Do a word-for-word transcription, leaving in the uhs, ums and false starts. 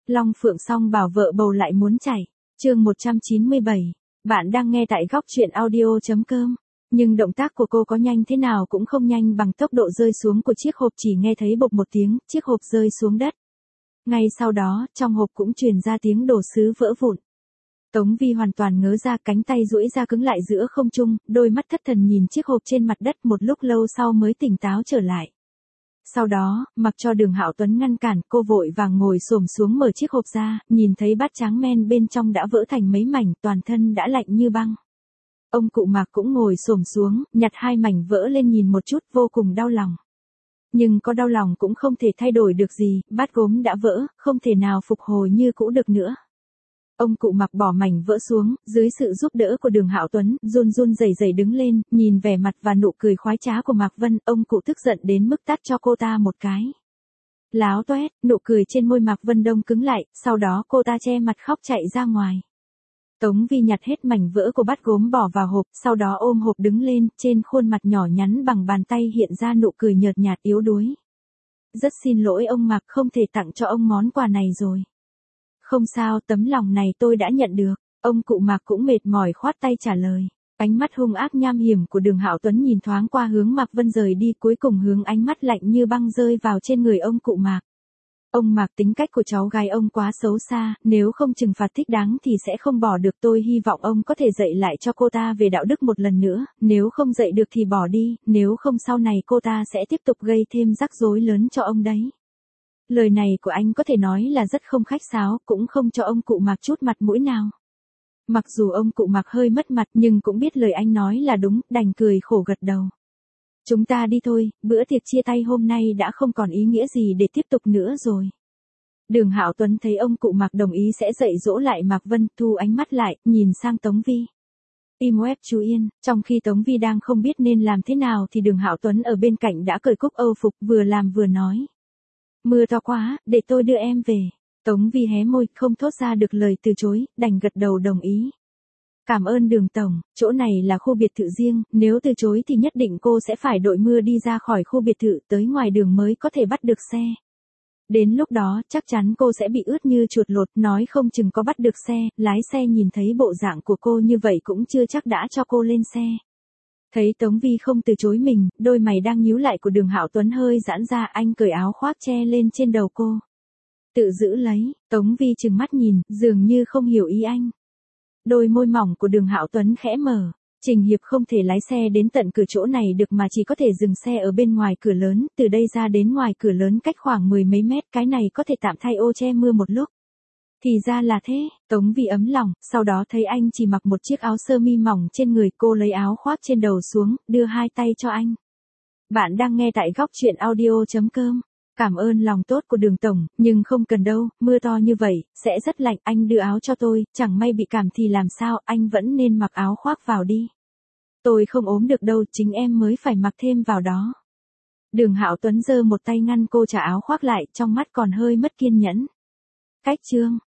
Long Phượng song bảo vợ bầu lại muốn chảy. Chương một trăm chín mươi bảy. Bạn đang nghe tại góc truyện audio.com. Nhưng động tác của cô có nhanh thế nào cũng không nhanh bằng tốc độ rơi xuống của chiếc hộp, chỉ nghe thấy bộp một tiếng, chiếc hộp rơi xuống đất. Ngay sau đó, trong hộp cũng truyền ra tiếng đồ sứ vỡ vụn. Tống Vi hoàn toàn ngớ ra, cánh tay duỗi ra cứng lại giữa không trung, đôi mắt thất thần nhìn chiếc hộp trên mặt đất, một lúc lâu sau mới tỉnh táo trở lại. Sau đó, mặc cho Đường Hạo Tuấn ngăn cản, cô vội vàng ngồi xổm xuống mở chiếc hộp ra, nhìn thấy bát tráng men bên trong đã vỡ thành mấy mảnh, toàn thân đã lạnh như băng. Ông cụ Mạc cũng ngồi xổm xuống, nhặt hai mảnh vỡ lên nhìn một chút, vô cùng đau lòng. Nhưng có đau lòng cũng không thể thay đổi được gì, bát gốm đã vỡ, không thể nào phục hồi như cũ được nữa. Ông cụ Mạc bỏ mảnh vỡ xuống, dưới sự giúp đỡ của Đường Hạo Tuấn, run run rẩy rẩy đứng lên, nhìn vẻ mặt và nụ cười khoái trá của Mạc Vân, ông cụ tức giận đến mức tát cho cô ta một cái. Láo toét, nụ cười trên môi Mạc Vân đông cứng lại, sau đó cô ta che mặt khóc chạy ra ngoài. Tống Vi nhặt hết mảnh vỡ của bát gốm bỏ vào hộp, sau đó ôm hộp đứng lên, trên khuôn mặt nhỏ nhắn bằng bàn tay hiện ra nụ cười nhợt nhạt yếu đuối. Rất xin lỗi ông Mạc, không thể tặng cho ông món quà này rồi. Không sao, tấm lòng này tôi đã nhận được. Ông cụ Mạc cũng mệt mỏi khoát tay trả lời. Ánh mắt hung ác nham hiểm của Đường Hạo Tuấn nhìn thoáng qua hướng Mạc Vân rời đi, cuối cùng hướng ánh mắt lạnh như băng rơi vào trên người ông cụ Mạc. Ông Mạc, tính cách của cháu gái ông quá xấu xa, nếu không trừng phạt thích đáng thì sẽ không bỏ được, tôi hy vọng ông có thể dạy lại cho cô ta về đạo đức một lần nữa, nếu không dạy được thì bỏ đi, nếu không sau này cô ta sẽ tiếp tục gây thêm rắc rối lớn cho ông đấy. Lời này của anh có thể nói là rất không khách sáo, cũng không cho ông cụ Mạc chút mặt mũi nào. Mặc dù ông cụ Mạc hơi mất mặt nhưng cũng biết lời anh nói là đúng, đành cười khổ gật đầu. Chúng ta đi thôi, bữa tiệc chia tay hôm nay đã không còn ý nghĩa gì để tiếp tục nữa rồi. Đường Hạo Tuấn thấy ông cụ Mạc đồng ý sẽ dạy dỗ lại Mạc Vân, thu ánh mắt lại, nhìn sang Tống Vi. Im web chú yên, trong khi Tống Vi đang không biết nên làm thế nào thì Đường Hạo Tuấn ở bên cạnh đã cởi cúc âu phục, vừa làm vừa nói. Mưa to quá, để tôi đưa em về. Tống Vi hé môi, không thốt ra được lời từ chối, đành gật đầu đồng ý. Cảm ơn Đường tổng, chỗ này là khu biệt thự riêng, nếu từ chối thì nhất định cô sẽ phải đội mưa đi ra khỏi khu biệt thự tới ngoài đường mới có thể bắt được xe. Đến lúc đó, chắc chắn cô sẽ bị ướt như chuột lột, nói không chừng có bắt được xe, lái xe nhìn thấy bộ dạng của cô như vậy cũng chưa chắc đã cho cô lên xe. Thấy Tống Vi không từ chối mình, đôi mày đang nhíu lại của Đường Hạo Tuấn hơi giãn ra, anh cởi áo khoác che lên trên đầu cô. Tự giữ lấy, Tống Vi trừng mắt nhìn, dường như không hiểu ý anh. Đôi môi mỏng của Đường Hạo Tuấn khẽ mở. Trình Hiệp không thể lái xe đến tận cửa chỗ này được mà chỉ có thể dừng xe ở bên ngoài cửa lớn, từ đây ra đến ngoài cửa lớn cách khoảng mười mấy mét, cái này có thể tạm thay ô che mưa một lúc. Thì ra là thế, Tống Vi ấm lòng, sau đó thấy anh chỉ mặc một chiếc áo sơ mi mỏng trên người, cô lấy áo khoác trên đầu xuống, đưa hai tay cho anh. Bạn đang nghe tại góc truyện audio.com. Cảm ơn lòng tốt của Đường tổng, nhưng không cần đâu, mưa to như vậy, sẽ rất lạnh, anh đưa áo cho tôi, chẳng may bị cảm thì làm sao, anh vẫn nên mặc áo khoác vào đi. Tôi không ốm được đâu, chính em mới phải mặc thêm vào đó. Đường Hạo Tuấn giơ một tay ngăn cô trả áo khoác lại, trong mắt còn hơi mất kiên nhẫn. Cách chương,